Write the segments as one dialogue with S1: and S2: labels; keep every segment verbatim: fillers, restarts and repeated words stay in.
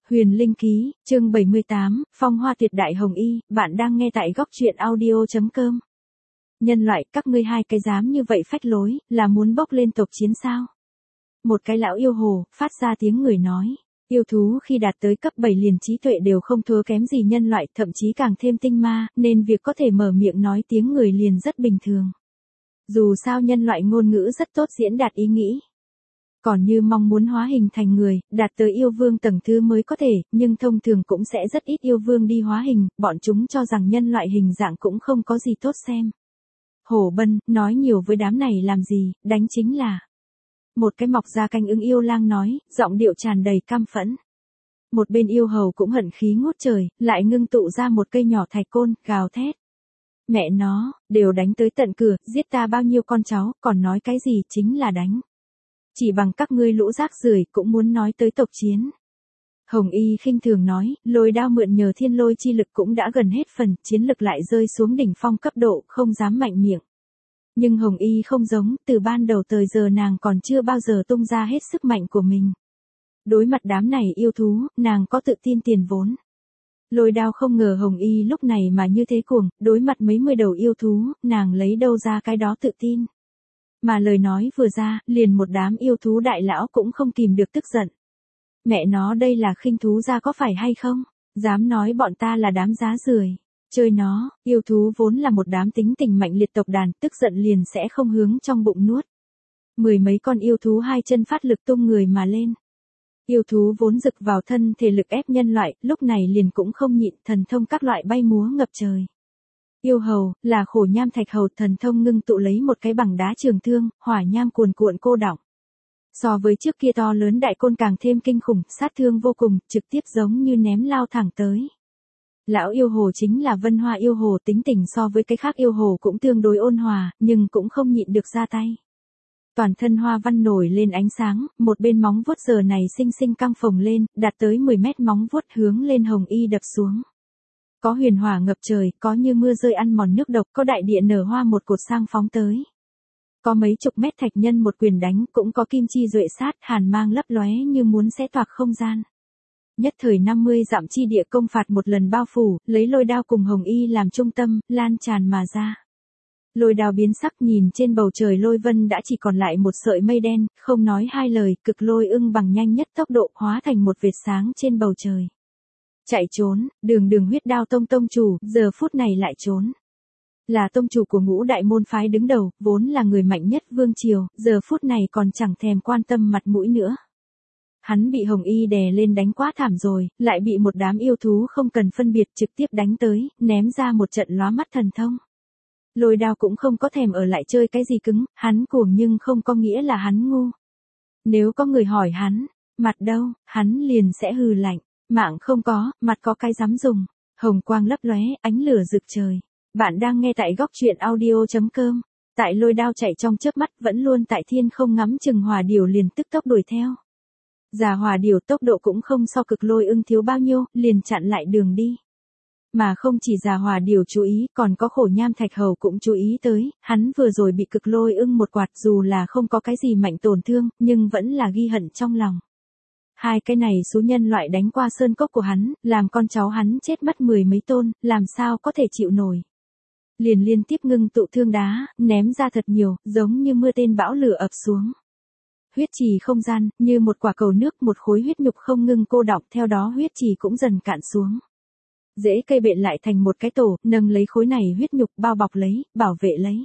S1: Huyền Linh Ký, chương bảy mươi tám, Phong Hoa Tuyệt Đại Hồng Y, bạn đang nghe tại góc truyện audio.com. Nhân loại, các ngươi hai cái dám như vậy phách lối, là muốn bốc lên tộc chiến sao? Một cái lão yêu hồ, phát ra tiếng người nói. Yêu thú khi đạt tới cấp bảy liền trí tuệ đều không thua kém gì nhân loại, thậm chí càng thêm tinh ma, nên việc có thể mở miệng nói tiếng người liền rất bình thường. Dù sao nhân loại ngôn ngữ rất tốt diễn đạt ý nghĩ. Còn như mong muốn hóa hình thành người, đạt tới yêu vương tầng thứ mới có thể, nhưng thông thường cũng sẽ rất ít yêu vương đi hóa hình, bọn chúng cho rằng nhân loại hình dạng cũng không có gì tốt xem. Hổ Bân, nói nhiều với đám này làm gì, đánh chính là. Một cái mọc ra cánh ứng yêu lang nói, giọng điệu tràn đầy căm phẫn. Một bên yêu hầu cũng hận khí ngút trời, lại ngưng tụ ra một cây nhỏ thạch côn, gào thét. Mẹ nó, đều đánh tới tận cửa, giết ta bao nhiêu con cháu, còn nói cái gì chính là đánh. Chỉ bằng các ngươi lũ rác rưởi cũng muốn nói tới tộc chiến. Hồng Y khinh thường nói, lôi đao mượn nhờ thiên lôi chi lực cũng đã gần hết phần, chiến lực lại rơi xuống đỉnh phong cấp độ, không dám mạnh miệng. Nhưng Hồng Y không giống, từ ban đầu tới giờ nàng còn chưa bao giờ tung ra hết sức mạnh của mình. Đối mặt đám này yêu thú, nàng có tự tin tiền vốn. Lôi đao không ngờ Hồng Y lúc này mà như thế cuồng, đối mặt mấy mươi đầu yêu thú, nàng lấy đâu ra cái đó tự tin. Mà lời nói vừa ra, liền một đám yêu thú đại lão cũng không kìm được tức giận. Mẹ nó đây là khinh thú ra có phải hay không? Dám nói bọn ta là đám giá rưởi. Chơi nó, yêu thú vốn là một đám tính tình mạnh liệt tộc đàn, tức giận liền sẽ không hướng trong bụng nuốt. Mười mấy con yêu thú hai chân phát lực tung người mà lên. Yêu thú vốn rực vào thân thể lực ép nhân loại, lúc này liền cũng không nhịn, thần thông các loại bay múa ngập trời. Yêu hầu, là khổ nham thạch hầu, thần thông ngưng tụ lấy một cái bằng đá trường thương, hỏa nham cuồn cuộn cô đọng. So với trước kia to lớn đại côn càng thêm kinh khủng, sát thương vô cùng, trực tiếp giống như ném lao thẳng tới. Lão yêu hồ chính là Vân Hoa yêu hồ, tính tình so với cái khác yêu hồ cũng tương đối ôn hòa, nhưng cũng không nhịn được ra tay. Toàn thân hoa văn nổi lên ánh sáng, một bên móng vuốt giờ này xinh xinh căng phồng lên, đạt tới mười mét móng vuốt hướng lên Hồng Y đập xuống. Có huyền hỏa ngập trời, có như mưa rơi ăn mòn nước độc, có đại địa nở hoa một cột sang phóng tới. Có mấy chục mét thạch nhân một quyền đánh, cũng có kim chi duệ sát, hàn mang lấp lóe như muốn xé toạc không gian. Nhất thời năm mươi dặm chi địa công phạt một lần bao phủ, lấy lôi đao cùng Hồng Y làm trung tâm, lan tràn mà ra. Lôi đao biến sắc nhìn trên bầu trời lôi vân đã chỉ còn lại một sợi mây đen, không nói hai lời, cực lôi ưng bằng nhanh nhất tốc độ hóa thành một vệt sáng trên bầu trời. Chạy trốn, đường đường huyết đao tông tông chủ, giờ phút này lại trốn. Là tông chủ của ngũ đại môn phái đứng đầu, vốn là người mạnh nhất vương triều, giờ phút này còn chẳng thèm quan tâm mặt mũi nữa. Hắn bị Hồng Y đè lên đánh quá thảm rồi, lại bị một đám yêu thú không cần phân biệt trực tiếp đánh tới, ném ra một trận lóa mắt thần thông. Lôi đao cũng không có thèm ở lại chơi cái gì cứng, hắn cuồng nhưng không có nghĩa là hắn ngu. Nếu có người hỏi hắn, mặt đâu, hắn liền sẽ hừ lạnh. Mạng không có, mặt có cái dám dùng. Hồng quang lấp lóe, ánh lửa rực trời. Bạn đang nghe tại góc truyện audio.com. Tại lôi đao chạy trong chớp mắt vẫn luôn tại thiên không ngắm chừng hỏa điểu liền tức tốc đuổi theo. Già hỏa điểu tốc độ cũng không so cực lôi ưng thiếu bao nhiêu, liền chặn lại đường đi. Mà không chỉ già hỏa điểu chú ý, còn có khổ nham thạch hầu cũng chú ý tới, hắn vừa rồi bị cực lôi ưng một quạt dù là không có cái gì mạnh tổn thương, nhưng vẫn là ghi hận trong lòng. Hai cái này số nhân loại đánh qua sơn cốc của hắn, làm con cháu hắn chết mất mười mấy tôn, làm sao có thể chịu nổi. Liền liên tiếp ngưng tụ thương đá, ném ra thật nhiều, giống như mưa tên bão lửa ập xuống. Huyết trì không gian, như một quả cầu nước, một khối huyết nhục không ngưng cô đọng, theo đó huyết trì cũng dần cạn xuống. Rễ cây bện lại thành một cái tổ, nâng lấy khối này huyết nhục bao bọc lấy, bảo vệ lấy.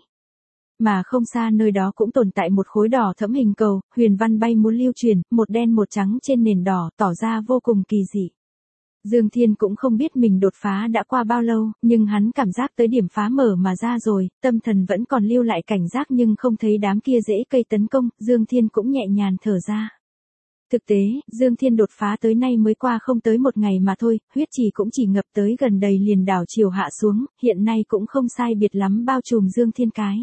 S1: Mà không xa nơi đó cũng tồn tại một khối đỏ thẫm hình cầu, huyền văn bay muốn lưu truyền, một đen một trắng trên nền đỏ, tỏ ra vô cùng kỳ dị. Dương Thiên cũng không biết mình đột phá đã qua bao lâu, nhưng hắn cảm giác tới điểm phá mở mà ra rồi, tâm thần vẫn còn lưu lại cảnh giác nhưng không thấy đám kia rễ cây tấn công, Dương Thiên cũng nhẹ nhàng thở ra. Thực tế, Dương Thiên đột phá tới nay mới qua không tới một ngày mà thôi, huyết trì cũng chỉ ngập tới gần đầy liền đảo chiều hạ xuống, hiện nay cũng không sai biệt lắm bao trùm Dương Thiên cái.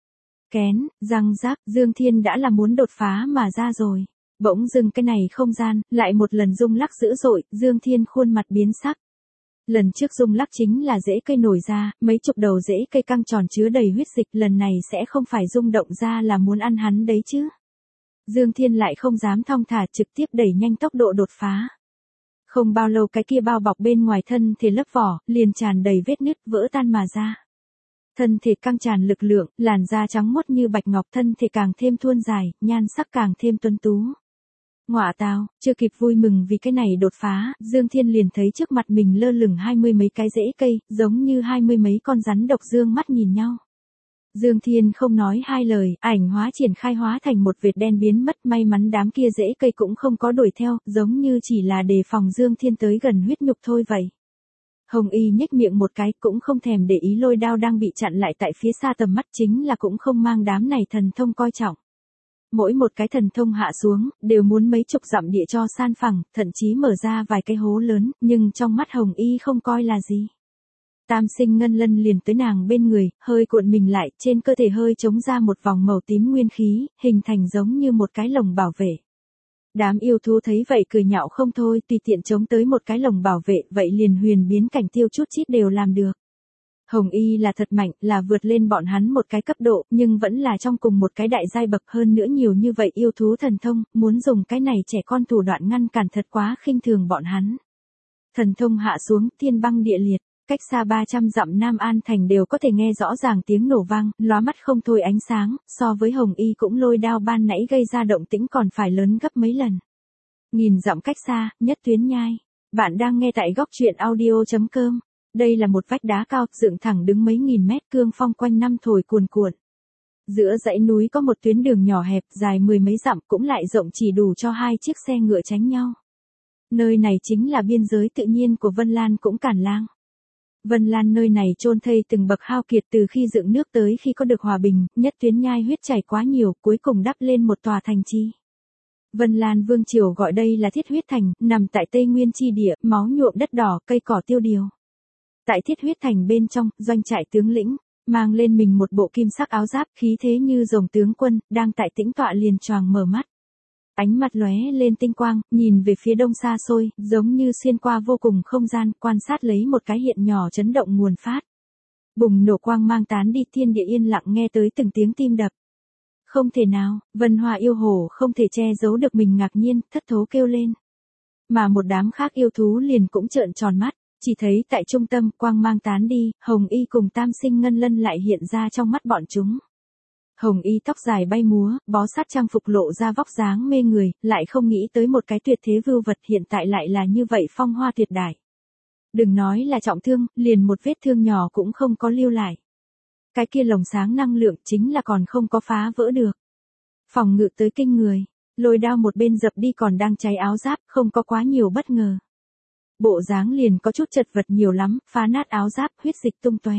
S1: Kén, răng rác, Dương Thiên đã là muốn đột phá mà ra rồi. Bỗng dưng cái này không gian, lại một lần rung lắc dữ dội, Dương Thiên khuôn mặt biến sắc. Lần trước rung lắc chính là rễ cây nổi ra, mấy chục đầu rễ cây căng tròn chứa đầy huyết dịch, lần này sẽ không phải rung động ra là muốn ăn hắn đấy chứ. Dương Thiên lại không dám thong thả trực tiếp đẩy nhanh tốc độ đột phá. Không bao lâu cái kia bao bọc bên ngoài thân thể lớp vỏ, liền tràn đầy vết nứt vỡ tan mà ra. Thân thể căng tràn lực lượng, làn da trắng muốt như bạch ngọc, thân thể càng thêm thuôn dài, nhan sắc càng thêm tuấn tú. Ngọa tào, chưa kịp vui mừng vì cái này đột phá, Dương Thiên liền thấy trước mặt mình lơ lửng hai mươi mấy cái rễ cây, giống như hai mươi mấy con rắn độc dương mắt nhìn nhau. Dương Thiên không nói hai lời, ảnh hóa triển khai hóa thành một vệt đen biến mất, may mắn đám kia rễ cây cũng không có đuổi theo, giống như chỉ là đề phòng Dương Thiên tới gần huyết nhục thôi vậy. Hồng Y nhếch miệng một cái, cũng không thèm để ý lôi đao đang bị chặn lại tại phía xa tầm mắt, chính là cũng không mang đám này thần thông coi trọng. Mỗi một cái thần thông hạ xuống, đều muốn mấy chục dặm địa cho san phẳng, thậm chí mở ra vài cái hố lớn, nhưng trong mắt Hồng Y không coi là gì. Tam sinh ngân lân liền tới nàng bên người, hơi cuộn mình lại, trên cơ thể hơi chống ra một vòng màu tím nguyên khí, hình thành giống như một cái lồng bảo vệ. Đám yêu thú thấy vậy cười nhạo không thôi, tùy tiện chống tới một cái lồng bảo vệ, vậy liền huyền biến cảnh tiêu chút chít đều làm được. Hồng Y là thật mạnh, là vượt lên bọn hắn một cái cấp độ, nhưng vẫn là trong cùng một cái đại giai bậc, hơn nữa nhiều như vậy yêu thú thần thông, muốn dùng cái này trẻ con thủ đoạn ngăn cản thật quá khinh thường bọn hắn. Thần thông hạ xuống, thiên băng địa liệt, cách xa ba trăm dặm Nam An Thành đều có thể nghe rõ ràng tiếng nổ vang, lóa mắt không thôi ánh sáng, so với Hồng Y cũng lôi đao ban nãy gây ra động tĩnh còn phải lớn gấp mấy lần. Nghìn dặm cách xa, nhất tuyến nhai. Bạn đang nghe tại góc truyện audio chấm com. Đây là một vách đá cao, dựng thẳng đứng mấy nghìn mét, cương phong quanh năm thổi cuồn cuộn. Giữa dãy núi có một tuyến đường nhỏ hẹp, dài mười mấy dặm, cũng lại rộng chỉ đủ cho hai chiếc xe ngựa tránh nhau. Nơi này chính là biên giới tự nhiên của Vân Lan cũng Cản Lang. Vân Lan nơi này chôn thây từng bậc hao kiệt từ khi dựng nước tới khi có được hòa bình, nhất tuyến nhai huyết chảy quá nhiều, cuối cùng đắp lên một tòa thành trì. Vân Lan Vương Triều gọi đây là Thiết Huyết Thành, nằm tại Tây Nguyên chi địa, máu nhuộm đất đỏ, cây cỏ tiêu điều. Tại Thiết Huyết Thành bên trong, doanh trại tướng lĩnh, mang lên mình một bộ kim sắc áo giáp, khí thế như rồng tướng quân, đang tại tĩnh tọa liền choàng mở mắt. Ánh mặt lóe lên tinh quang, nhìn về phía đông xa xôi, giống như xuyên qua vô cùng không gian, quan sát lấy một cái hiện nhỏ chấn động nguồn phát. Bùng nổ quang mang tán đi, thiên địa yên lặng nghe tới từng tiếng tim đập. Không thể nào, Vân Hoa yêu hổ không thể che giấu được mình ngạc nhiên, thất thố kêu lên. Mà một đám khác yêu thú liền cũng trợn tròn mắt, chỉ thấy tại trung tâm quang mang tán đi, Hồng Y cùng Tam Sinh Ngân Lân lại hiện ra trong mắt bọn chúng. Hồng Y tóc dài bay múa, bó sát trang phục lộ ra vóc dáng mê người, lại không nghĩ tới một cái tuyệt thế vưu vật hiện tại lại là như vậy phong hoa tuyệt đại. Đừng nói là trọng thương, liền một vết thương nhỏ cũng không có lưu lại. Cái kia lồng sáng năng lượng chính là còn không có phá vỡ được. Phòng ngự tới kinh người, lôi đao một bên dập đi còn đang cháy áo giáp, không có quá nhiều bất ngờ. Bộ dáng liền có chút chật vật nhiều lắm, phá nát áo giáp, huyết dịch tung tóe.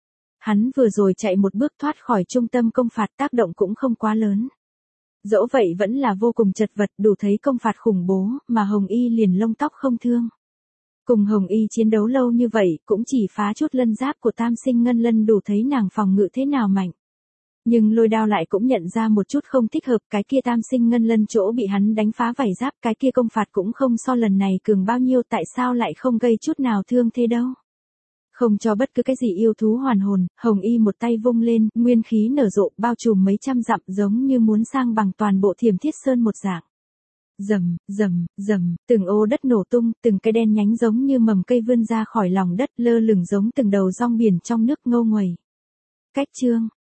S1: Hắn vừa rồi chạy một bước thoát khỏi trung tâm công phạt, tác động cũng không quá lớn. Dẫu vậy vẫn là vô cùng chật vật, đủ thấy công phạt khủng bố, mà Hồng Y liền lông tóc không thương. Cùng Hồng Y chiến đấu lâu như vậy, cũng chỉ phá chút lân giáp của Tam Sinh Ngân Lân, đủ thấy nàng phòng ngự thế nào mạnh. Nhưng lôi đao lại cũng nhận ra một chút không thích hợp, cái kia Tam Sinh Ngân Lân chỗ bị hắn đánh phá vảy giáp, cái kia công phạt cũng không so lần này cường bao nhiêu, tại sao lại không gây chút nào thương thế đâu. Không cho bất cứ cái gì yêu thú hoàn hồn, Hồng Y một tay vung lên, nguyên khí nở rộ, bao trùm mấy trăm dặm, giống như muốn sang bằng toàn bộ Thiểm Thiết Sơn một dạng. Rầm, rầm, rầm, từng ô đất nổ tung, từng cái đen nhánh giống như mầm cây vươn ra khỏi lòng đất, lơ lửng giống từng đầu rong biển trong nước ngâu nguẩy. Cách chương,